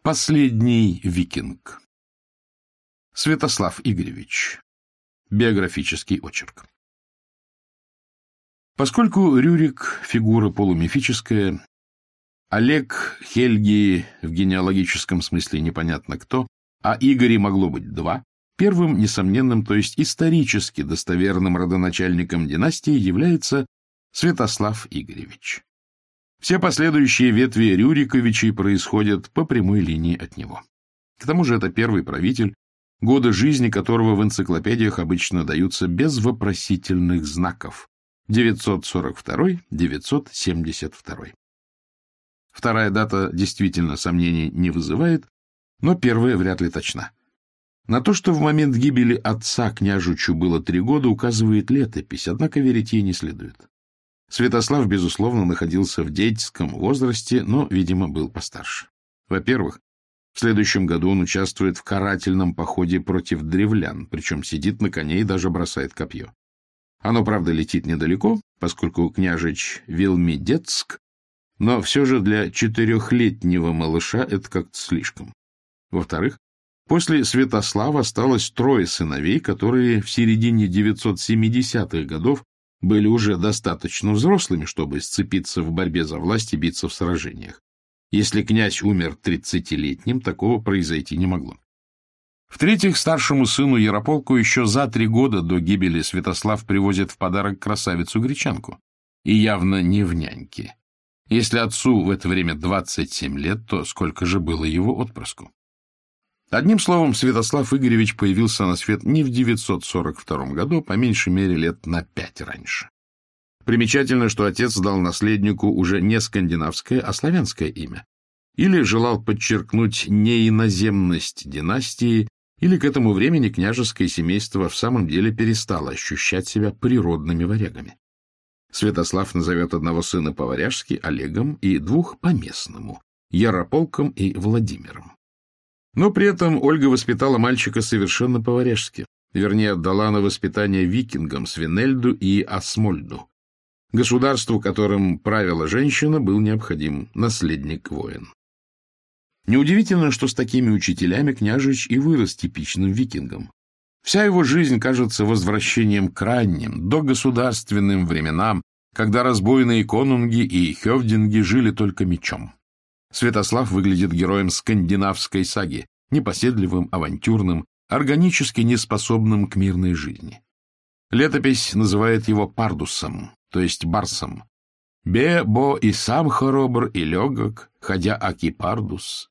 Последний викинг. Святослав Игоревич. Биографический очерк. Поскольку Рюрик — фигура полумифическая, Олег, Хельги в генеалогическом смысле непонятно кто, а Игорей могло быть два, первым несомненным, то есть исторически достоверным родоначальником династии является Святослав Игоревич. Все последующие ветви Рюриковичей происходят по прямой линии от него. К тому же это первый правитель, годы жизни которого в энциклопедиях обычно даются без вопросительных знаков. 942-972. Вторая дата действительно сомнений не вызывает, но первая вряд ли точна. На то, что в момент гибели отца княжичу было 3 года, указывает летопись, однако верить ей не следует. Святослав, безусловно, находился в деятельском возрасте, но, видимо, был постарше. Во-первых, в следующем году он участвует в карательном походе против древлян, причем сидит на коне и даже бросает копье. Оно, правда, летит недалеко, поскольку княжич Вилмидецк, но все же для 4-летнего малыша это как-то слишком. Во-вторых, после Святослава осталось 3 сыновей, которые в середине 970-х годов были уже достаточно взрослыми, чтобы сцепиться в борьбе за власть и биться в сражениях. Если князь умер 30-летним, такого произойти не могло. В-третьих, старшему сыну Ярополку еще за 3 года до гибели Святослав привозит в подарок красавицу-гречанку. И явно не в няньке. Если отцу в это время 27 лет, то сколько же было его отпрыску? Одним словом, Святослав Игоревич появился на свет не в 942 году, по меньшей мере лет на 5 раньше. Примечательно, что отец дал наследнику уже не скандинавское, а славянское имя. Или желал подчеркнуть неиноземность династии, или к этому времени княжеское семейство в самом деле перестало ощущать себя природными варягами. Святослав назовет одного сына по-варяжски Олегом и 2 по-местному — Ярополком и Владимиром. Но при этом Ольга воспитала мальчика совершенно по-варяжски, вернее, отдала на воспитание викингам Свинельду и Асмольду. Государству, которым правила женщина, был необходим наследник-воин. Неудивительно, что с такими учителями княжич и вырос типичным викингом. Вся его жизнь кажется возвращением к ранним, догосударственным временам, когда разбойные конунги и хёвдинги жили только мечом. Святослав выглядит героем скандинавской саги, непоседливым, авантюрным, органически неспособным к мирной жизни. Летопись называет его пардусом, то есть барсом. «Бе-бо и сам хоробр, и легок, ходя аки пардус.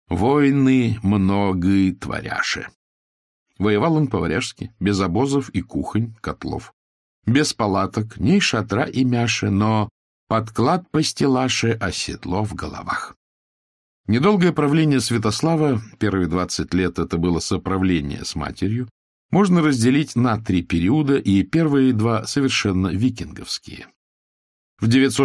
Войны многие творяше». Воевал он по-варяжски, без обозов и кухонь, котлов. Без палаток, ни шатра и мяши, но подклад постелаше, а седло в головах. Недолгое правление Святослава, первые 20 лет это было соправление с матерью, можно разделить на 3 периода, и первые 2 совершенно викинговские. В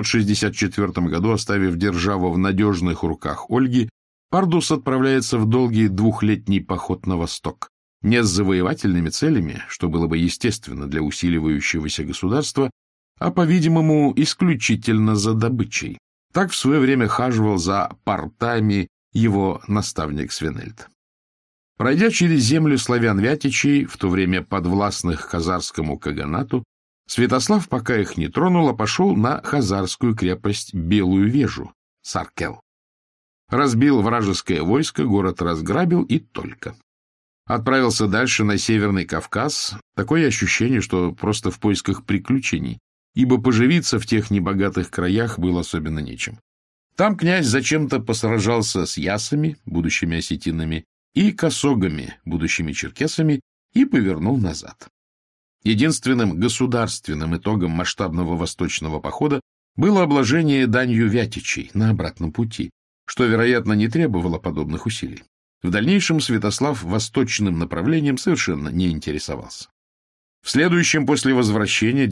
964 году, оставив державу в надежных руках Ольги, Пардус отправляется в долгий 2-летний поход на восток, не с завоевательными целями, что было бы естественно для усиливающегося государства, а, по-видимому, исключительно за добычей. Так в свое время хаживал за портами его наставник Свинельд. Пройдя через землю славян-вятичей, в то время подвластных хазарскому каганату, Святослав, пока их не тронул, а пошел на хазарскую крепость Белую Вежу, Саркел. Разбил вражеское войско, город разграбил и только. Отправился дальше на Северный Кавказ, такое ощущение, что просто в поисках приключений, ибо поживиться в тех небогатых краях было особенно нечем. Там князь зачем-то посражался с ясами, будущими осетинами, и косогами, будущими черкесами, и повернул назад. Единственным государственным итогом масштабного восточного похода было обложение данью вятичей на обратном пути, что, вероятно, не требовало подобных усилий. В дальнейшем Святослав восточным направлением совершенно не интересовался. В следующем после возвращения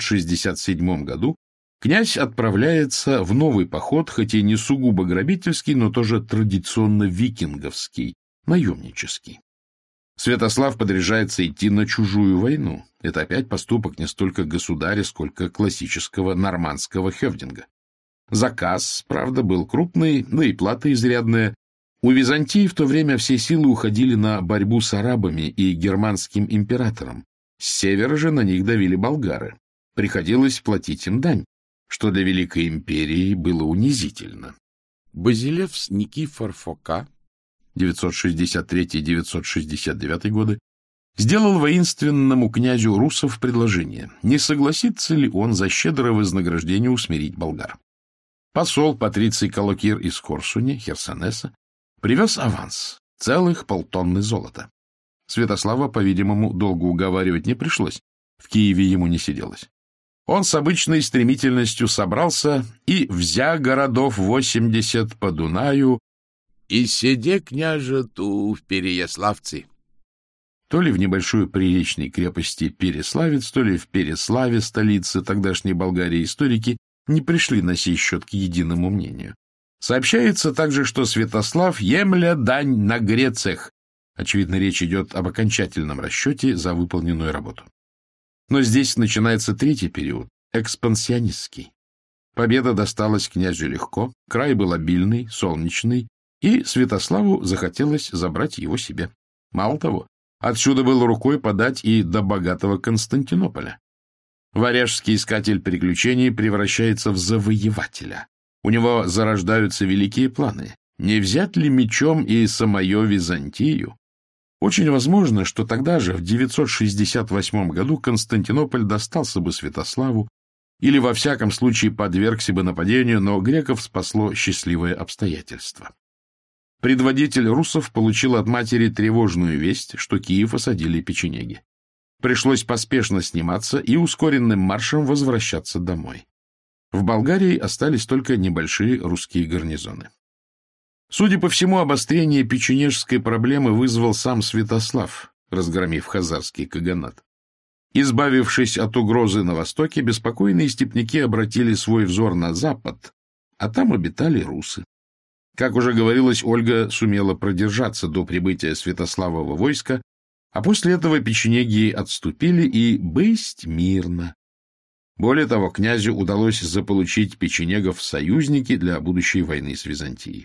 967 году князь отправляется в новый поход, хоть и не сугубо грабительский, но тоже традиционно викинговский, наемнический. Святослав подряжается идти на чужую войну. Это опять поступок не столько государя, сколько классического нормандского хёвдинга. Заказ, правда, был крупный, но и плата изрядная. У Византии в то время все силы уходили на борьбу с арабами и германским императором. С севера же на них давили болгары. Приходилось платить им дань, что для Великой империи было унизительно. Базилевс Никифор Фока 963-969 годы сделал воинственному князю русов предложение, не согласится ли он за щедрое вознаграждение усмирить болгар. Посол Патриций Колокир из Корсуни, Херсонеса, привез аванс, целых 500 тонн золота. Святослава, по-видимому, долго уговаривать не пришлось, в Киеве ему не сиделось. Он с обычной стремительностью собрался и, взя городов 80 по Дунаю, и сиде, княже, ту в Переяславцы. То ли в небольшой приречной крепости Переславец, то ли в Переславе, столице тогдашней Болгарии, историки не пришли на сей счет к единому мнению. Сообщается также, что Святослав емля дань на Грецех. Очевидно, речь идет об окончательном расчете за выполненную работу. Но здесь начинается третий период, экспансионистский. Победа досталась князю легко, край был обильный, солнечный, и Святославу захотелось забрать его себе. Мало того, отсюда было рукой подать и до богатого Константинополя. Варяжский искатель приключений превращается в завоевателя. У него зарождаются великие планы. Не взять ли мечом и самую Византию? Очень возможно, что тогда же, в 968 году, Константинополь достался бы Святославу или, во всяком случае, подвергся бы нападению, но греков спасло счастливое обстоятельство. Предводитель русов получил от матери тревожную весть, что Киев осадили печенеги. Пришлось поспешно сниматься и ускоренным маршем возвращаться домой. В Болгарии остались только небольшие русские гарнизоны. Судя по всему, обострение печенежской проблемы вызвал сам Святослав, разгромив хазарский каганат. Избавившись от угрозы на востоке, беспокойные степняки обратили свой взор на запад, а там обитали русы. Как уже говорилось, Ольга сумела продержаться до прибытия Святославова войска, а после этого печенеги отступили и бысть мирно. Более того, князю удалось заполучить печенегов в союзники для будущей войны с Византией.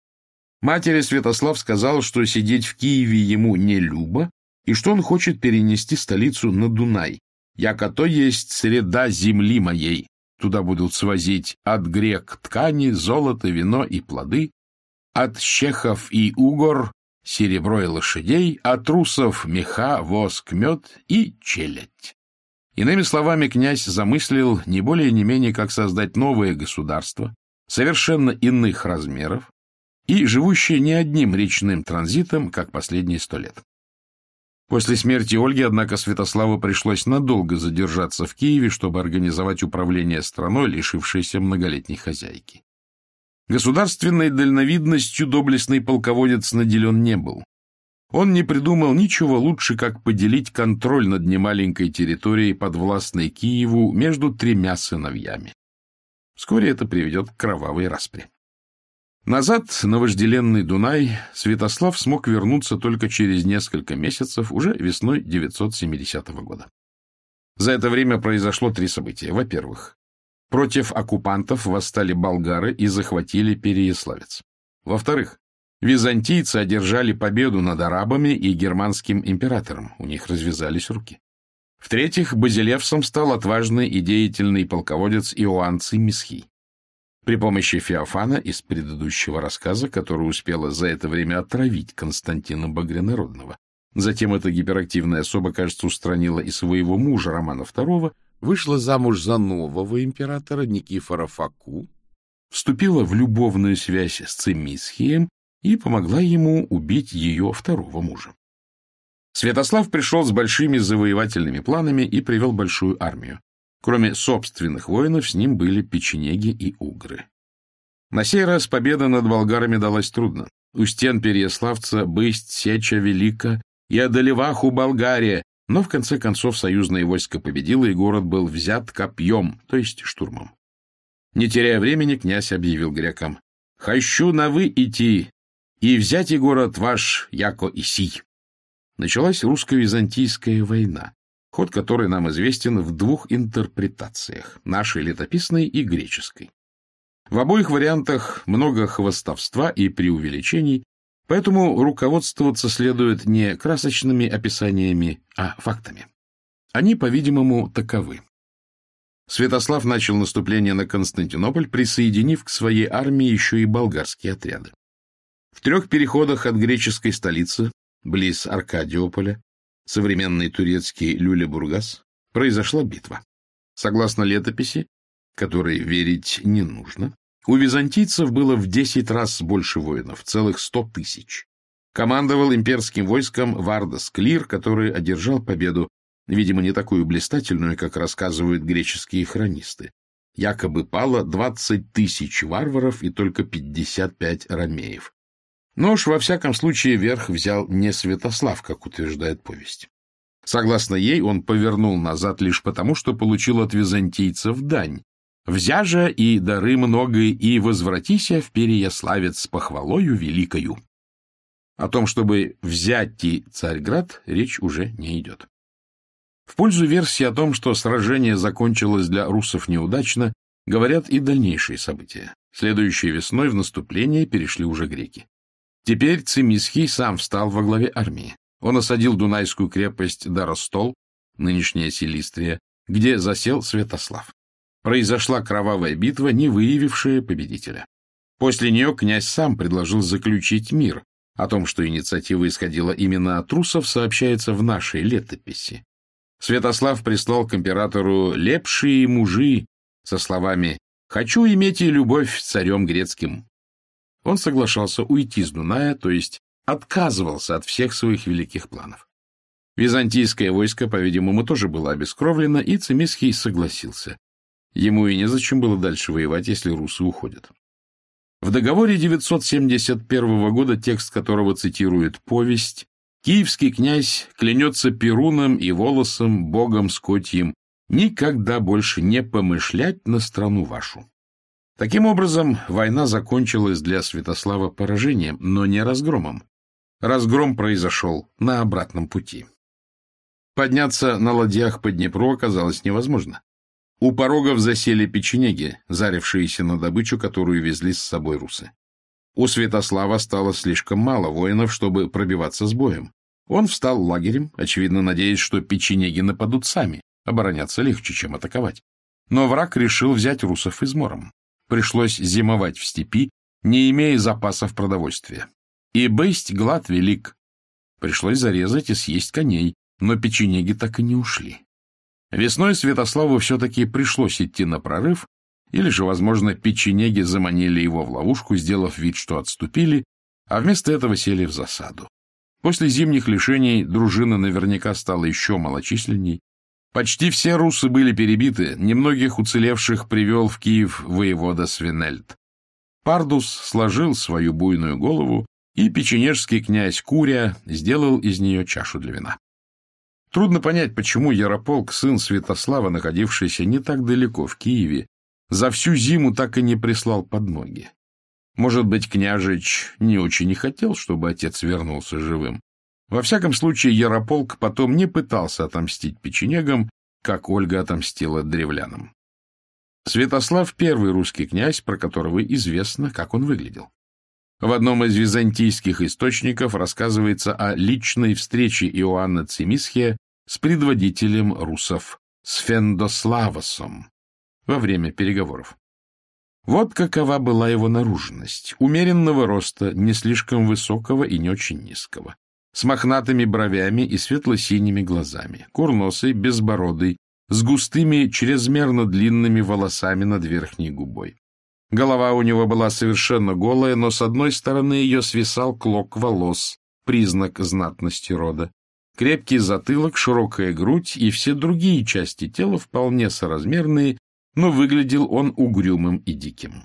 Матери Святослав сказал, что сидеть в Киеве ему не любо, и что он хочет перенести столицу на Дунай, яко то есть среда земли моей. Туда будут свозить от грек ткани, золото, вино и плоды, от чехов и угор серебро и лошадей, от русов меха, воск, мед и челядь. Иными словами, князь замыслил не более не менее, как создать новое государство, совершенно иных размеров, и живущее не одним речным транзитом, как последние 100 лет. После смерти Ольги, однако, Святославу пришлось надолго задержаться в Киеве, чтобы организовать управление страной, лишившейся многолетней хозяйки. Государственной дальновидностью доблестный полководец наделен не был. Он не придумал ничего лучше, как поделить контроль над немаленькой территорией, подвластной Киеву, между 3 сыновьями. Вскоре это приведет к кровавой распре. Назад, на вожделенный Дунай, Святослав смог вернуться только через несколько месяцев, уже весной 970 года. За это время произошло 3 события. Во-первых, против оккупантов восстали болгары и захватили Переяславец. Во-вторых, византийцы одержали победу над арабами и германским императором, у них развязались руки. В-третьих, базилевсом стал отважный и деятельный полководец Иоанн Цимисхий. При помощи Феофана из предыдущего рассказа, который успела за это время отравить Константина Багрянародного. Затем эта гиперактивная особа, кажется, устранила и своего мужа Романа II, вышла замуж за нового императора Никифора Фоку, вступила в любовную связь с Цимисхием и помогла ему убить ее второго мужа. Святослав пришел с большими завоевательными планами и привел большую армию. Кроме собственных воинов, с ним были печенеги и угры. На сей раз победа над болгарами далась трудно. У стен Переяславца бысть сеча велика и одолеваху Болгария, но в конце концов союзное войско победило, и город был взят копьем, то есть штурмом. Не теряя времени, князь объявил грекам: «Хочу на вы идти, и взять и город ваш, яко и сий». Началась русско-византийская война, ход которой нам известен в 2 интерпретациях, нашей летописной и греческой. В обоих вариантах много хвастовства и преувеличений, Поэтому руководствоваться следует не красочными описаниями, а фактами. Они, по-видимому, таковы. Святослав начал наступление на Константинополь, присоединив к своей армии еще и болгарские отряды. В 3 переходах от греческой столицы, близ Аркадиополя, современный турецкий Люлебургас, произошла битва. Согласно летописи, которой верить не нужно, у византийцев было в 10 раз больше воинов, целых 100 тысяч. Командовал имперским войском Вардас Клир, который одержал победу, видимо, не такую блистательную, как рассказывают греческие хронисты. Якобы пало 20 тысяч варваров и только 55 ромеев. Но уж во всяком случае верх взял не Святослав, как утверждает повесть. Согласно ей, он повернул назад лишь потому, что получил от византийцев дань. «Взя же и дары многое, и возвратися в Переяславец с похвалою великою». О том, чтобы взять Царьград, речь уже не идет. В пользу версии о том, что сражение закончилось для руссов неудачно, говорят и дальнейшие события. Следующей весной в наступление перешли уже греки. Теперь Цимисхий сам встал во главе армии. Он осадил Дунайскую крепость Даростол, нынешняя Силистрия, где засел Святослав. Произошла кровавая битва, не выявившая победителя. После нее князь сам предложил заключить мир. О том, что инициатива исходила именно от руссов, сообщается в нашей летописи. Святослав прислал к императору лепшие мужи со словами «Хочу иметь и любовь с царем грецким». Он соглашался уйти с Дуная, то есть отказывался от всех своих великих планов. Византийское войско, по-видимому, тоже было обескровлено, и Цимисхий согласился. Ему и незачем было дальше воевать, если русы уходят. В договоре 971 года, текст которого цитирует повесть, киевский князь клянется Перуном и Волосом, богом скотьим, никогда больше не помышлять на страну вашу. Таким образом, война закончилась для Святослава поражением, но не разгромом. Разгром произошел на обратном пути. Подняться на ладьях по Днепру оказалось невозможно. У порогов засели печенеги, зарившиеся на добычу, которую везли с собой русы. У Святослава стало слишком мало воинов, чтобы пробиваться с боем. Он встал лагерем, очевидно надеясь, что печенеги нападут сами, обороняться легче, чем атаковать. Но враг решил взять русов измором. Пришлось зимовать в степи, не имея запасов продовольствия. И бысть глад велик. Пришлось зарезать и съесть коней, но печенеги так и не ушли. Весной Святославу все-таки пришлось идти на прорыв, или же, возможно, печенеги заманили его в ловушку, сделав вид, что отступили, а вместо этого сели в засаду. После зимних лишений дружина наверняка стала еще малочисленней. Почти все русы были перебиты, немногих уцелевших привел в Киев воевода Свинельд. Пардус сложил свою буйную голову, и печенежский князь Куря сделал из нее чашу для вина. Трудно понять, почему Ярополк, сын Святослава, находившийся не так далеко в Киеве, за всю зиму так и не прислал подмоги. Может быть, княжич не очень и хотел, чтобы отец вернулся живым. Во всяком случае, Ярополк потом не пытался отомстить печенегам, как Ольга отомстила древлянам. Святослав — первый русский князь, про которого известно, как он выглядел. В одном из византийских источников рассказывается о личной встрече Иоанна Цимисхия с предводителем русов Сфендославосом во время переговоров. Вот какова была его наружность: умеренного роста, не слишком высокого и не очень низкого, с мохнатыми бровями и светло-синими глазами, курносый, безбородый, с густыми, чрезмерно длинными волосами над верхней губой. Голова у него была совершенно голая, но с одной стороны ее свисал клок волос, признак знатности рода. Крепкий затылок, широкая грудь и все другие части тела вполне соразмерные, но выглядел он угрюмым и диким.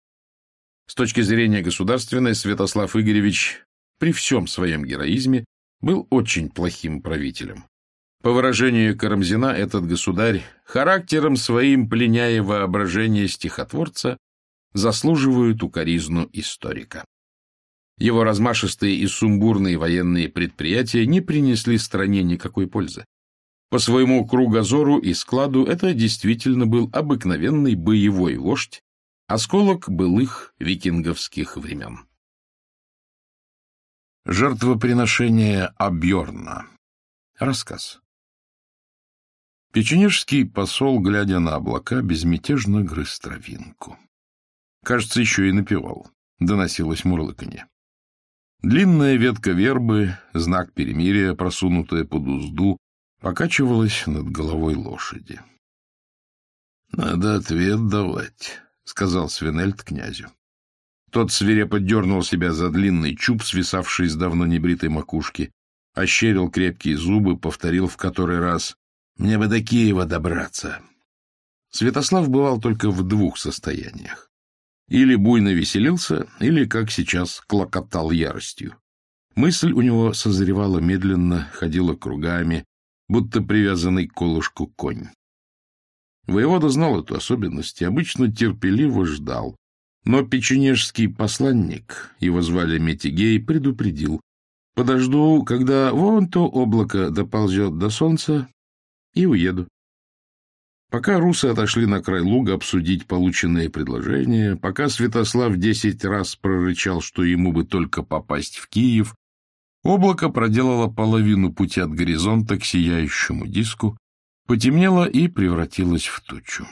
С точки зрения государственной, Святослав Игоревич при всем своем героизме был очень плохим правителем. По выражению Карамзина, этот государь, характером своим пленяя воображение стихотворца, заслуживает укоризну историка. Его размашистые и сумбурные военные предприятия не принесли стране никакой пользы. По своему кругозору и складу это действительно был обыкновенный боевой вождь, осколок былых викинговских времен. Жертвоприношение Абьорна. Рассказ. Печенежский посол, глядя на облака, безмятежно грыз травинку. Кажется, еще и напевал. Доносилось мурлыканье. Длинная ветка вербы, знак перемирия, просунутая под узду, покачивалась над головой лошади. — Надо ответ давать, — сказал Свинельд князю. Тот свирепо дернул себя за длинный чуб, свисавший с давно небритой макушки, ощерил крепкие зубы, повторил в который раз: «Мне бы до Киева добраться». Святослав бывал только в двух состояниях. Или буйно веселился, или, как сейчас, клокотал яростью. Мысль у него созревала медленно, ходила кругами, будто привязанный к колышку конь. Воевода знал эту особенность и обычно терпеливо ждал. Но печенежский посланник, его звали Метигей, предупредил: подожду, когда вон то облако доползет до солнца, и уеду. Пока русы отошли на край луга обсудить полученные предложения, пока Святослав 10 раз прорычал, что ему бы только попасть в Киев, облако проделало половину пути от горизонта к сияющему диску, потемнело и превратилось в тучу.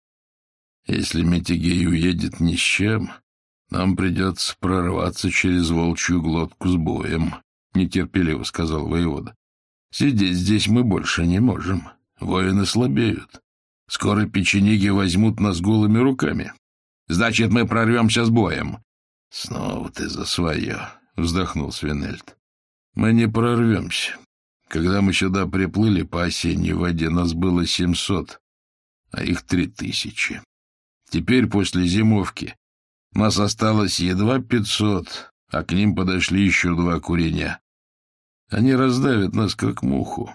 «Если Метигей уедет ни с чем, нам придется прорваться через волчью глотку с боем», — нетерпеливо сказал воевода. «Сидеть здесь мы больше не можем. Воины слабеют. Скоро печенеги возьмут нас голыми руками. Значит, мы прорвемся с боем». «Снова ты за свое», — вздохнул Свинельд. «Мы не прорвемся. Когда мы сюда приплыли по осенней воде, нас было 700, а их 3000. Теперь, после зимовки, нас осталось едва 500, а к ним подошли еще 2 куреня. Они раздавят нас, как муху».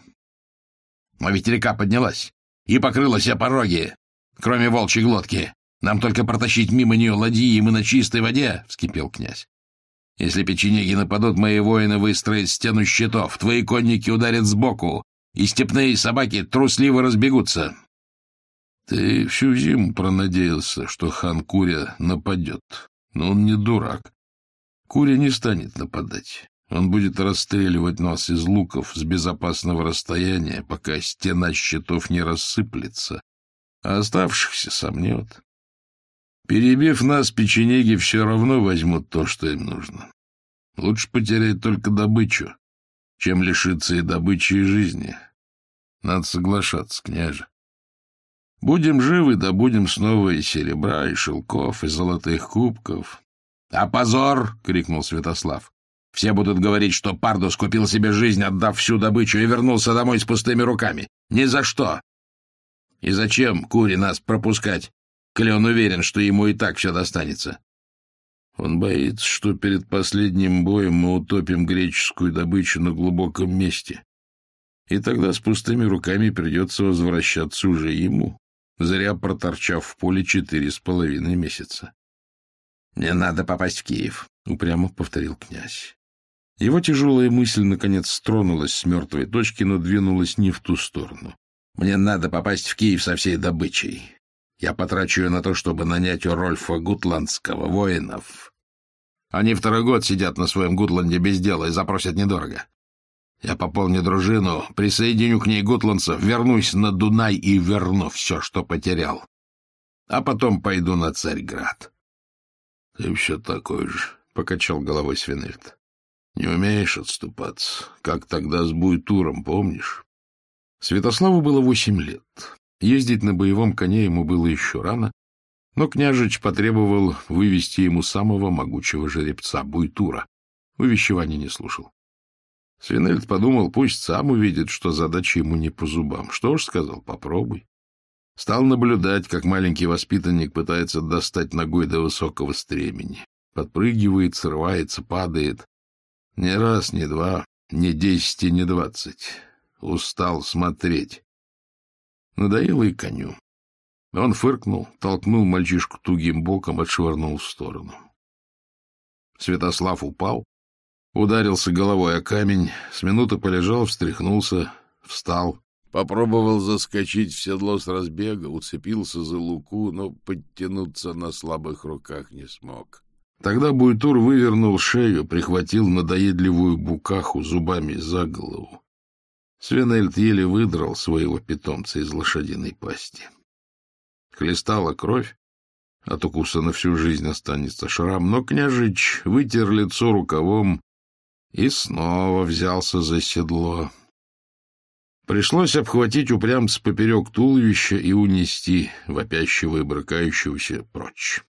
«Но ведь река поднялась и покрыла все пороги, кроме волчьей глотки. Нам только протащить мимо нее ладьи, и мы на чистой воде», — вскипел князь. «Если печенеги нападут, мои воины выстроят стену щитов, твои конники ударят сбоку, и степные собаки трусливо разбегутся». «Ты всю зиму пронадеялся, что хан Куря нападет, но он не дурак. Куря не станет нападать. Он будет расстреливать нас из луков с безопасного расстояния, пока стена щитов не рассыплется, а оставшихся сомнет. Перебив нас, печенеги все равно возьмут то, что им нужно. Лучше потерять только добычу, чем лишиться и добычи, и жизни. Надо соглашаться, княже. Будем живы, добудем снова и серебра, и шелков, и золотых кубков». «А позор!» — крикнул Святослав. «Все будут говорить, что Пардус купил себе жизнь, отдав всю добычу, и вернулся домой с пустыми руками. Ни за что! И зачем Куре нас пропускать, коли он уверен, что ему и так все достанется?» «Он боится, что перед последним боем мы утопим греческую добычу на глубоком месте, и тогда с пустыми руками придется возвращаться уже ему, зря проторчав в поле 4,5 месяца». «Мне надо попасть в Киев», — упрямо повторил князь. Его тяжелая мысль, наконец, стронулась с мертвой точки, но двинулась не в ту сторону. «Мне надо попасть в Киев со всей добычей. Я потрачу ее на то, чтобы нанять у Рольфа Гутландского воинов. Они 2-й год сидят на своем Гутланде без дела и запросят недорого. Я пополню дружину, присоединю к ней гутландцев, вернусь на Дунай и верну все, что потерял. А потом пойду на Царьград». «Ты все такой же», — покачал головой Свинельд. «Не умеешь отступаться, как тогда с Буйтуром, помнишь?» Святославу было 8 лет. Ездить на боевом коне ему было еще рано, но княжич потребовал вывести ему самого могучего жеребца Буйтура. Увещеваний не слушал. Свинельд подумал, пусть сам увидит, что задача ему не по зубам. Что ж, сказал, попробуй. Стал наблюдать, как маленький воспитанник пытается достать ногой до высокого стремени. Подпрыгивает, срывается, падает. Не раз, не два, не 10 и не 20. Устал смотреть. Надоело и коню. Он фыркнул, толкнул мальчишку тугим боком, отшвырнул в сторону. Святослав упал, ударился головой о камень, с минуты полежал, встряхнулся, встал. Попробовал заскочить в седло с разбега, уцепился за луку, но подтянуться на слабых руках не смог. Тогда Буйтур вывернул шею, прихватил надоедливую букаху зубами за голову. Свинельд еле выдрал своего питомца из лошадиной пасти. Хлестала кровь, от укуса на всю жизнь останется шрам, но княжич вытер лицо рукавом и снова взялся за седло. Пришлось обхватить упрямца поперек туловища и унести вопящего и брыкающегося прочь.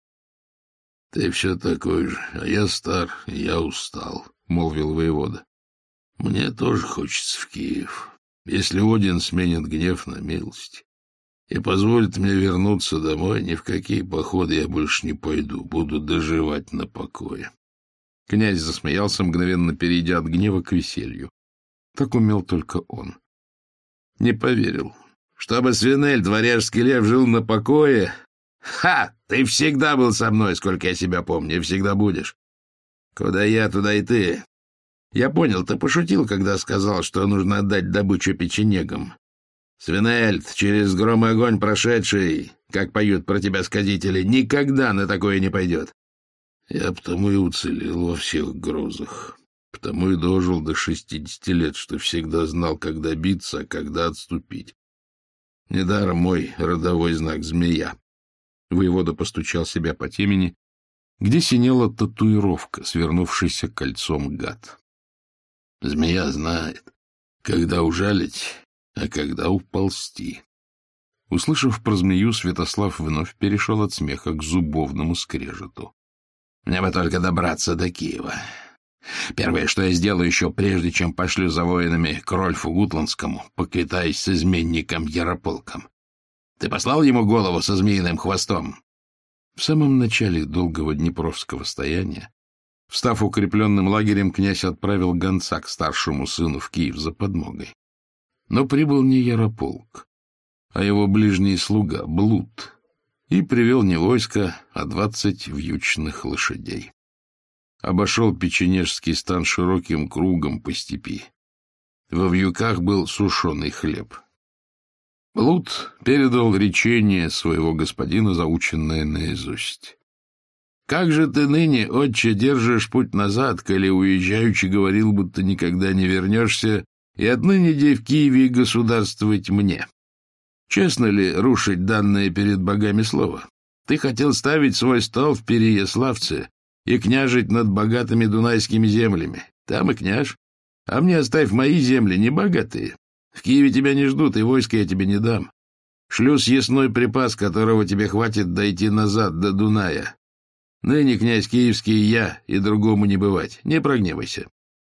— Ты все такой же, а я стар, и я устал, — молвил воевода. — Мне тоже хочется в Киев, если Один сменит гнев на милость и позволит мне вернуться домой, ни в какие походы я больше не пойду, буду доживать на покое. Князь засмеялся, мгновенно перейдя от гнева к веселью. Так умел только он. Не поверил. Чтобы Свинельд, варяжский лев, жил на покое? Ха! Ты всегда был со мной, сколько я себя помню, и всегда будешь. Куда я, туда и ты. Я понял, ты пошутил, когда сказал, что нужно отдать добычу печенегам. Свинельд, через гром и огонь прошедший, как поют про тебя сказители, никогда на такое не пойдет. Я потому и уцелел во всех грозах. Потому и дожил до 60 лет, что всегда знал, когда биться, а когда отступить. Недаром мой родовой знак — змея. Воевода постучал себя по темени, где синела татуировка, свернувшийся кольцом гад. Змея знает, когда ужалить, а когда уползти. Услышав про змею, Святослав вновь перешел от смеха к зубовному скрежету. Мне бы только добраться до Киева. Первое, что я сделаю еще прежде, чем пошлю за воинами к Рольфу Гутландскому, поквитаюсь с изменником Ярополком. Ты послал ему голову со змеиным хвостом? В самом начале долгого днепровского стояния, встав укрепленным лагерем, князь отправил гонца к старшему сыну в Киев за подмогой. Но прибыл не Ярополк, а его ближний слуга Блуд, и привел не войско, а 20 вьючных лошадей. Обошел печенежский стан широким кругом по степи. Во вьюках был сушеный хлеб. Блуд передал речение своего господина, заученное наизусть. «Как же ты ныне, отче, держишь путь назад, коли уезжаючи говорил, будто никогда не вернешься, и отныне дей в Киеве государствовать мне? Честно ли рушить данное перед богами слово? Ты хотел ставить свой стол в Переяславце и княжить над богатыми дунайскими землями. Там и княж. А мне оставь мои земли, не богатые. В Киеве тебя не ждут, и войска я тебе не дам. Шлю съестной припас, которого тебе хватит дойти назад до Дуная. Ныне князь киевский я, и другому не бывать. Не прогневайся».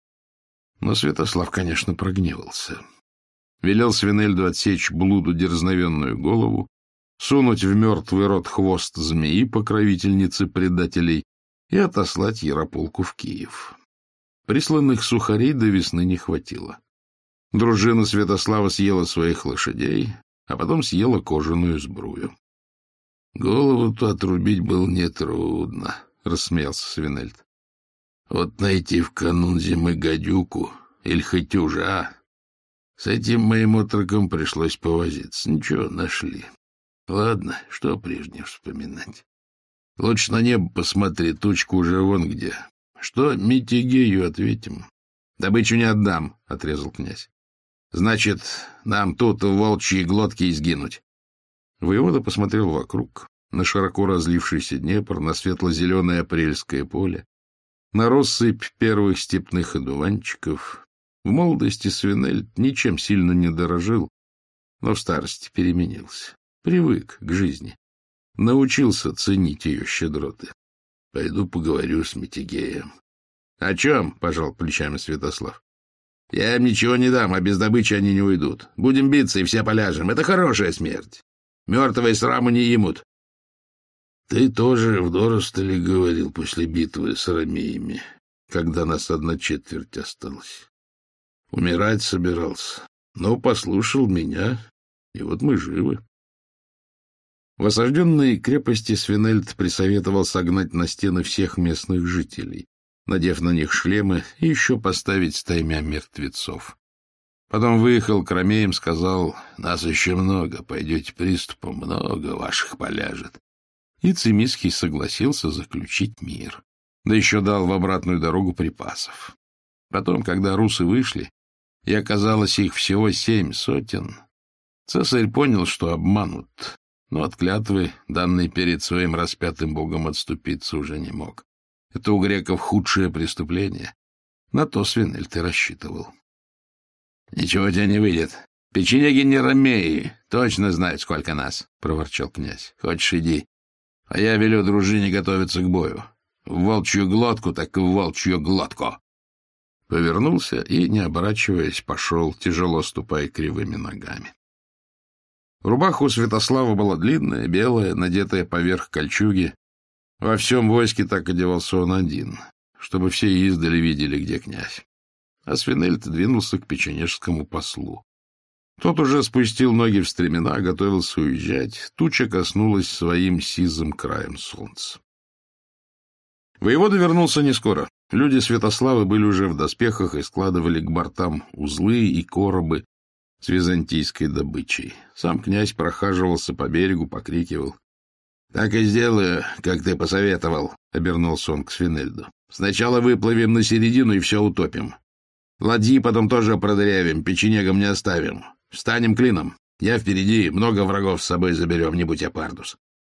Но Святослав, конечно, прогневался. Велел Свинельду отсечь Блуду дерзновенную голову, сунуть в мертвый рот хвост змеи, покровительницы предателей, и отослать Ярополку в Киев. Присланных сухарей до весны не хватило. Дружина Святослава съела своих лошадей, а потом съела кожаную сбрую. — Голову-то отрубить было нетрудно, — рассмеялся Свинельд. — Вот найти в канун зимы гадюку или хоть ужа. С этим моим отроком пришлось повозиться. Ничего, нашли. Ладно, что прежнее вспоминать. Лучше на небо посмотри, тучка уже вон где. Что Митигею ответим? — Добычу не отдам, — отрезал князь. — Значит, нам тут в волчьи глотки изгинуть. Воевода посмотрел вокруг, на широко разлившийся Днепр, на светло-зеленое апрельское поле, на россыпь первых степных одуванчиков. В молодости Свинельд ничем сильно не дорожил, но в старости переменился, привык к жизни, научился ценить ее щедроты. Пойду поговорю с Митигеем. — О чем? — пожал плечами Святослав. — Я им ничего не дам, а без добычи они не уйдут. Будем биться, и все поляжем. Это хорошая смерть. Мертвые сраму не имут. — Ты тоже в Доростоле говорил после битвы с ромеями, когда нас 1/4 осталось. Умирать собирался, но послушал меня, и вот мы живы. В осажденной крепости Свинельд присоветовал согнать на стены всех местных жителей, надев на них шлемы, и еще поставить стаймя мертвецов. Потом выехал к ромеям, сказал: «Нас еще много, пойдете приступом, много ваших поляжет». и Цимисхий согласился заключить мир. Да еще дал в обратную дорогу припасов. Потом, когда русы вышли, и оказалось их всего 7 сотен, цесарь понял, что обманут, но от клятвы, данной перед своим распятым богом, отступиться уже не мог. Это у греков худшее преступление. На то Свинельд и рассчитывал. — Ничего у тебя не выйдет. Печенеги не ромеи, точно знают, сколько нас, — проворчал князь. — Хочешь, иди. А я велю дружине готовиться к бою. В волчью глотку, так и в волчью глотку. Повернулся и, не оборачиваясь, пошел, тяжело ступая кривыми ногами. Рубаха у Святослава была длинная, белая, надетая поверх кольчуги. Во всем войске так одевался он один, чтобы все издали видели, где князь. А Свинельд двинулся к печенежскому послу. Тот уже спустил ноги в стремена, готовился уезжать. Туча коснулась своим сизым краем солнца. Воевода вернулся не скоро. Люди Святослава были уже в доспехах и складывали к бортам узлы и коробы с византийской добычей. Сам князь прохаживался по берегу, покрикивал. — Так и сделаю, как ты посоветовал, — обернулся он к Свинельду. — Сначала выплывем на середину и все утопим. Ладьи потом тоже продырявим, печенегам не оставим. Встанем клином. Я впереди, много врагов с собой заберем, не будь я пардус.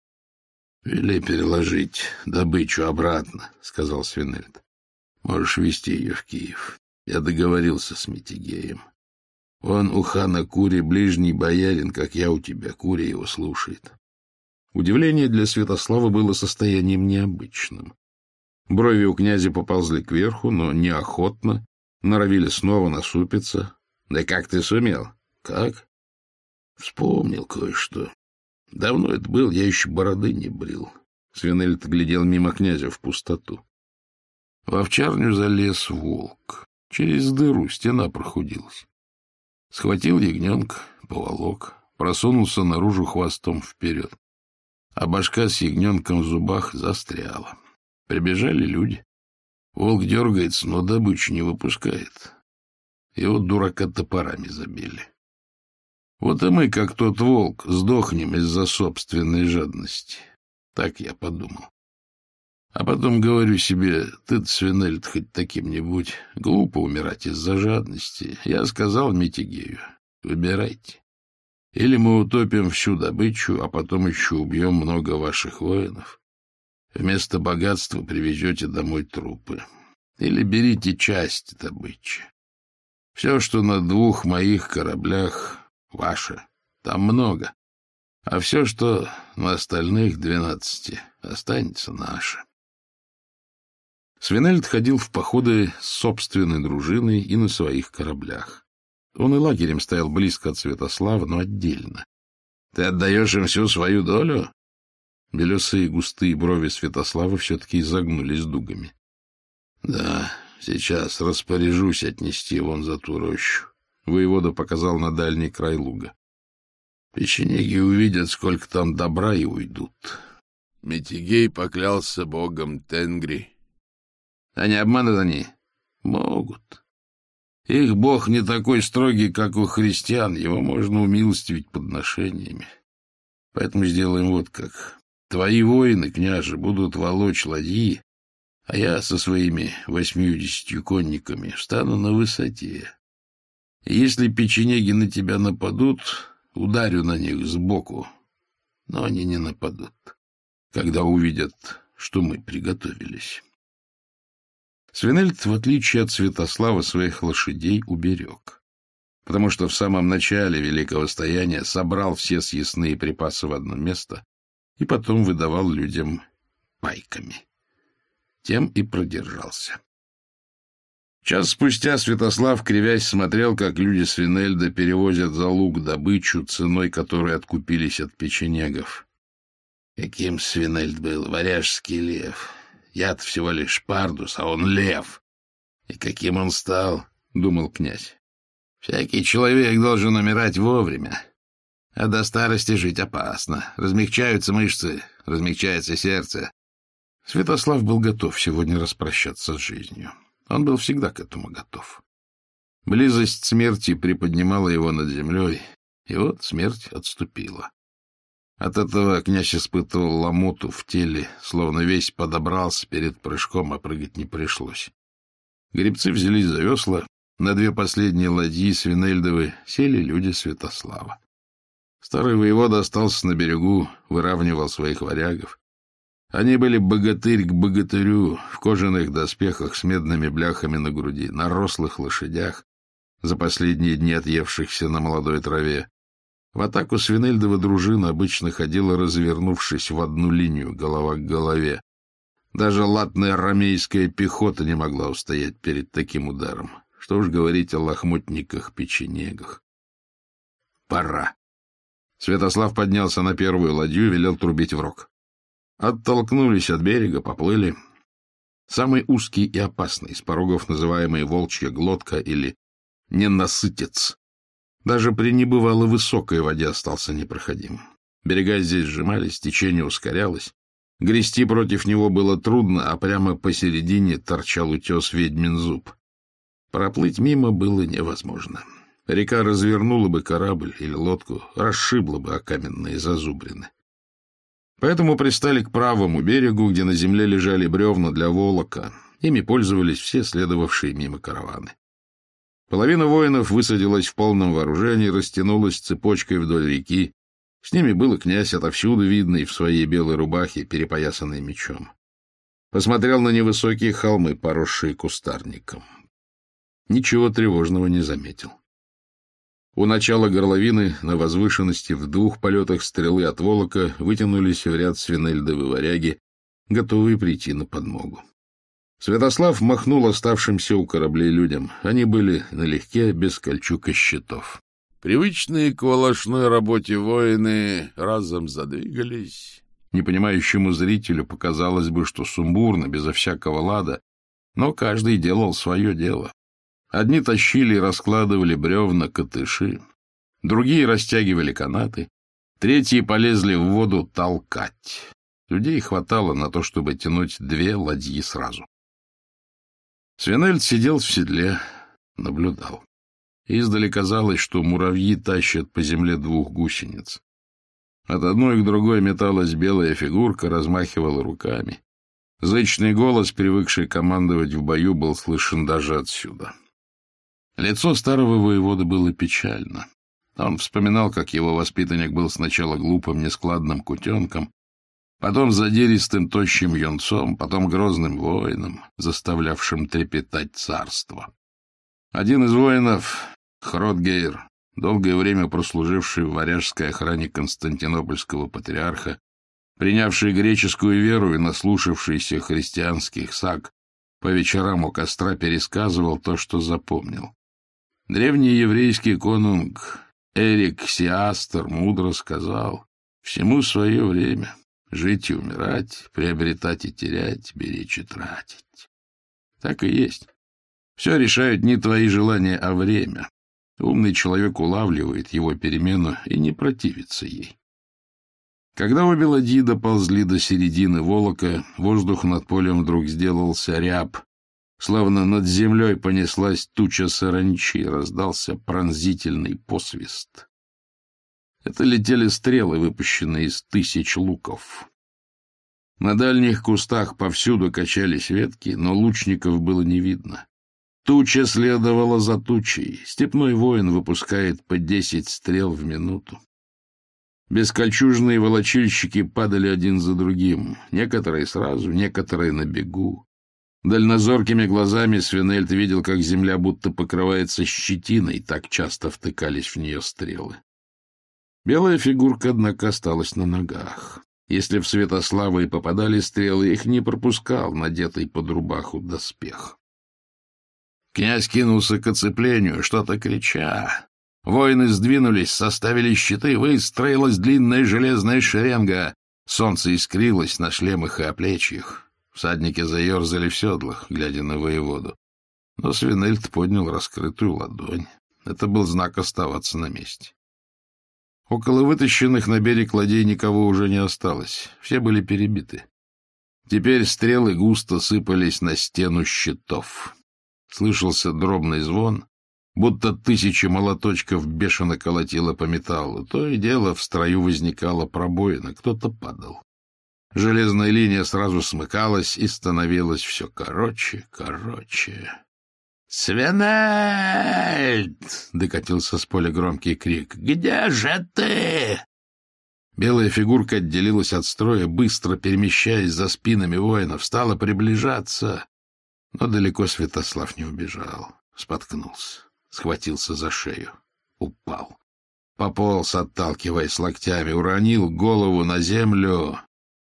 — Вели переложить добычу обратно, — сказал Свинельд. — Можешь везти ее в Киев. Я договорился с Метигеем. Он у хана Кури ближний боярин, как я у тебя. Кури его слушает. Удивление для Святослава было состоянием необычным. Брови у князя поползли кверху, но неохотно, норовили снова насупиться. — Да как ты сумел? — Как? — Вспомнил кое-что. Давно это был, я еще бороды не брил. Свинельд глядел мимо князя в пустоту. В овчарню залез волк. Через дыру стена прохудилась. Схватил ягненка, поволок, просунулся наружу хвостом вперед. А башка с ягненком в зубах застряла. Прибежали люди. Волк дергается, но добычу не выпускает. И вот дурака топорами забили. Вот и мы, как тот волк, сдохнем из-за собственной жадности. Так я подумал. А потом говорю себе, ты-то, Свинельд, хоть таким не будь. Глупо умирать из-за жадности. Я сказал Метигею, выбирайте. Или мы утопим всю добычу, а потом еще убьем много ваших воинов. Вместо богатства привезете домой трупы. Или берите часть добычи. Все, что на 2 моих кораблях, ваше. Там много. А все, что на остальных 12, останется наше. Свинельд ходил в походы с собственной дружиной и на своих кораблях. Он и лагерем стоял близко от Святослава, но отдельно. — Ты отдаешь им всю свою долю? Белесые густые брови Святослава все-таки изогнулись дугами. — Да, сейчас распоряжусь отнести вон за ту рощу. Воевода показал на дальний край луга. Печенеги увидят, сколько там добра, и уйдут. Метигей поклялся богом Тенгри. А не обманут они? Могут. Их бог не такой строгий, как у христиан, его можно умилостивить подношениями. Поэтому сделаем вот как. Твои воины, княже, будут волочь ладьи, а я со своими 80 конниками встану на высоте. И если печенеги на тебя нападут, ударю на них сбоку, но они не нападут, когда увидят, что мы приготовились. Свинельд, в отличие от Святослава, своих лошадей уберег, потому что в самом начале Великого Стояния собрал все съестные припасы в одно место и потом выдавал людям пайками. Тем и продержался. Час спустя Святослав, кривясь, смотрел, как люди Свинельда перевозят за луг добычу, ценой которой откупились от печенегов. Каким Свинельд был, варяжский лев. Я-то всего лишь пардус, а он лев. И каким он стал, — думал князь. Всякий человек должен умирать вовремя, а до старости жить опасно. Размягчаются мышцы, размягчается сердце. Святослав был готов сегодня распрощаться с жизнью. Он был всегда к этому готов. Близость смерти приподнимала его над землей, и вот смерть отступила. От этого князь испытывал ломоту в теле, словно весь подобрался перед прыжком, а прыгать не пришлось. Гребцы взялись за весла, на две последние ладьи Свинельдовы сели люди Святослава. Старый воевода остался на берегу, выравнивал своих варягов. Они были богатырь к богатырю, в кожаных доспехах с медными бляхами на груди, на рослых лошадях, за последние дни отъевшихся на молодой траве. В атаку Свинельдова дружина обычно ходила, развернувшись в одну линию, голова к голове. Даже латная ромейская пехота не могла устоять перед таким ударом. Что уж говорить о лохмотниках-печенегах. Пора. Святослав поднялся на первую ладью и велел трубить в рог. Оттолкнулись от берега, поплыли. Самый узкий и опасный из порогов, называемый Волчья глотка или Ненасытец, даже при небывало высокой воде остался непроходим. Берега здесь сжимались, течение ускорялось. Грести против него было трудно, а прямо посередине торчал утес Ведьмин зуб. Проплыть мимо было невозможно. Река развернула бы корабль или лодку, расшибла бы о каменные зазубрины. Поэтому пристали к правому берегу, где на земле лежали бревна для волока. Ими пользовались все следовавшие мимо караваны. Половина воинов высадилась в полном вооружении, растянулась цепочкой вдоль реки. С ними был и князь, отовсюду видный в своей белой рубахе, перепоясанной мечом. Посмотрел на невысокие холмы, поросшие кустарником. Ничего тревожного не заметил. У начала горловины на возвышенности в 2 полетах стрелы от волока вытянулись в ряд Свинельдовы варяги, готовые прийти на подмогу. Святослав махнул оставшимся у кораблей людям. Они были налегке, без кольчуг и щитов. Привычные к волошной работе воины разом задвигались. Непонимающему зрителю показалось бы, что сумбурно, безо всякого лада, но каждый делал свое дело. Одни тащили и раскладывали бревна, катыши, другие растягивали канаты, третьи полезли в воду толкать. Людей хватало на то, чтобы тянуть 2 ладьи сразу. Свинельд сидел в седле, наблюдал. Издали казалось, что муравьи тащат по земле 2 гусениц. От одной к другой металась белая фигурка, размахивала руками. Зычный голос, привыкший командовать в бою, был слышен даже отсюда. Лицо старого воеводы было печально. Он вспоминал, как его воспитанник был сначала глупым, нескладным кутенком, потом задиристым тощим юнцом, потом грозным воином, заставлявшим трепетать царство. Один из воинов, Хротгейр, долгое время прослуживший в варяжской охране константинопольского патриарха, принявший греческую веру и наслушавшийся христианских саг, по вечерам у костра пересказывал то, что запомнил. Древний еврейский конунг Эрик Сиастер мудро сказал: «Всему свое время. Жить и умирать, приобретать и терять, беречь и тратить». Так и есть. Все решают не твои желания, а время. Умный человек улавливает его перемену и не противится ей. Когда обе ладьи доползли до середины волока, воздух над полем вдруг сделался ряб, словно над землей понеслась туча саранчи, раздался пронзительный посвист. Это летели стрелы, выпущенные из 1000 луков. На дальних кустах повсюду качались ветки, но лучников было не видно. Туча следовала за тучей. Степной воин выпускает по 10 стрел в минуту. Бескольчужные волочильщики падали один за другим, некоторые сразу, некоторые на бегу. Дальнозоркими глазами Свинельд видел, как земля будто покрывается щетиной, так часто втыкались в нее стрелы. Белая фигурка, однако, осталась на ногах. Если в Святослава и попадали стрелы, их не пропускал надетый под рубаху доспех. Князь кинулся к оцеплению, что-то крича. Воины сдвинулись, составили щиты, выстроилась длинная железная шеренга. Солнце искрилось на шлемах и оплечьях. Всадники заерзали в седлах, глядя на воеводу. Но Свинельд поднял раскрытую ладонь. Это был знак оставаться на месте. Около вытащенных на берег ладей никого уже не осталось. Все были перебиты. Теперь стрелы густо сыпались на стену щитов. Слышался дробный звон. будто 1000 молоточков бешено колотило по металлу. То и дело в строю возникала пробоина, кто-то падал. Железная линия сразу смыкалась и становилась все короче. «Свинельд!» — докатился с поля громкий крик. «Где же ты?» Белая фигурка отделилась от строя, быстро перемещаясь за спинами воинов, стала приближаться. Но далеко Святослав не убежал. Споткнулся, схватился за шею, упал. Пополз, отталкиваясь локтями, уронил голову на землю.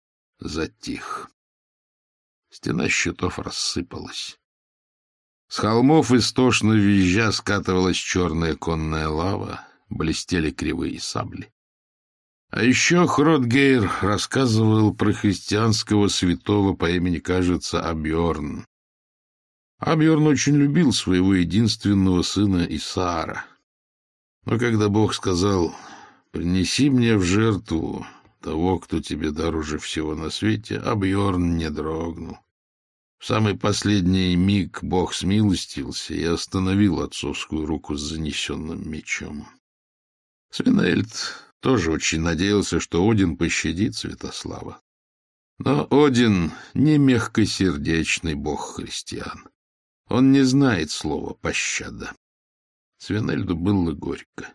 Затих. Стена щитов рассыпалась. С холмов истошно визжа скатывалась черная конная лава, блестели кривые сабли. А еще Хродгейр рассказывал про христианского святого по имени, кажется, Абьорн. Абьорн очень любил своего единственного сына Исаара. Но когда Бог сказал: «Принеси мне в жертву того, кто тебе дороже всего на свете», Абьорн не дрогнул. В самый последний миг Бог смилостился и остановил отцовскую руку с занесенным мечом. Свинельд тоже очень надеялся, что Один пощадит Святослава. Но Один не мягкосердечный бог христиан. Он не знает слова «пощада». Свинельду было горько.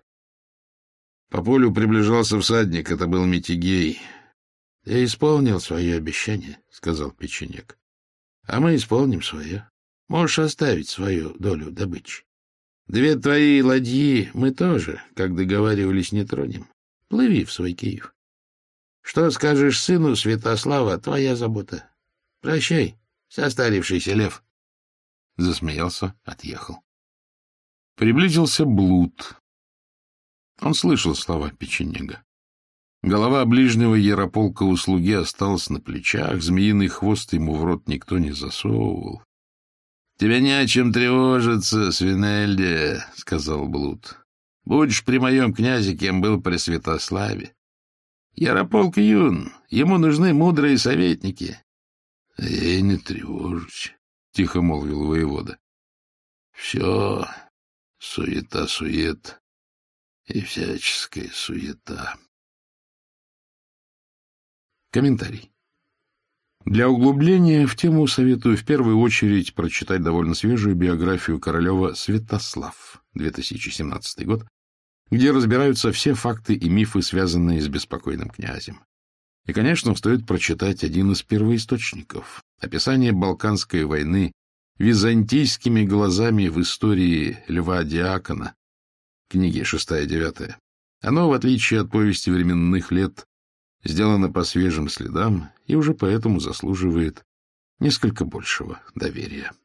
По полю приближался всадник, это был Метигей. — Я исполнил свое обещание, — сказал печенек. — А мы исполним свое. Можешь оставить свою долю добычи. 2 твои ладьи мы тоже, как договаривались, не тронем. Плыви в свой Киев. Что скажешь сыну Святослава, твоя забота. Прощай, состарившийся лев. Засмеялся, отъехал. Приблизился Блуд. Он слышал слова печенега. Голова ближнего ярополка у слуги осталась на плечах, змеиный хвост ему в рот никто не засовывал. — Тебе не о чем тревожиться, Свинельде, — сказал Блуд. — Будешь при моем князе, кем был при Святославе. Ярополк юн, ему нужны мудрые советники. — Я не тревожусь, — тихо молвил воевода. — Все суета-сует и всяческая суета. Комментарий. Для углубления в тему советую в первую очередь прочитать довольно свежую биографию Королева «Святослав», 2017 год, где разбираются все факты и мифы, связанные с беспокойным князем. И, конечно, стоит прочитать один из первоисточников — описание Балканской войны византийскими глазами в истории Льва Диакона, книги 6-9. Оно, в отличие от повести временных лет, сделано по свежим следам и уже поэтому заслуживает несколько большего доверия.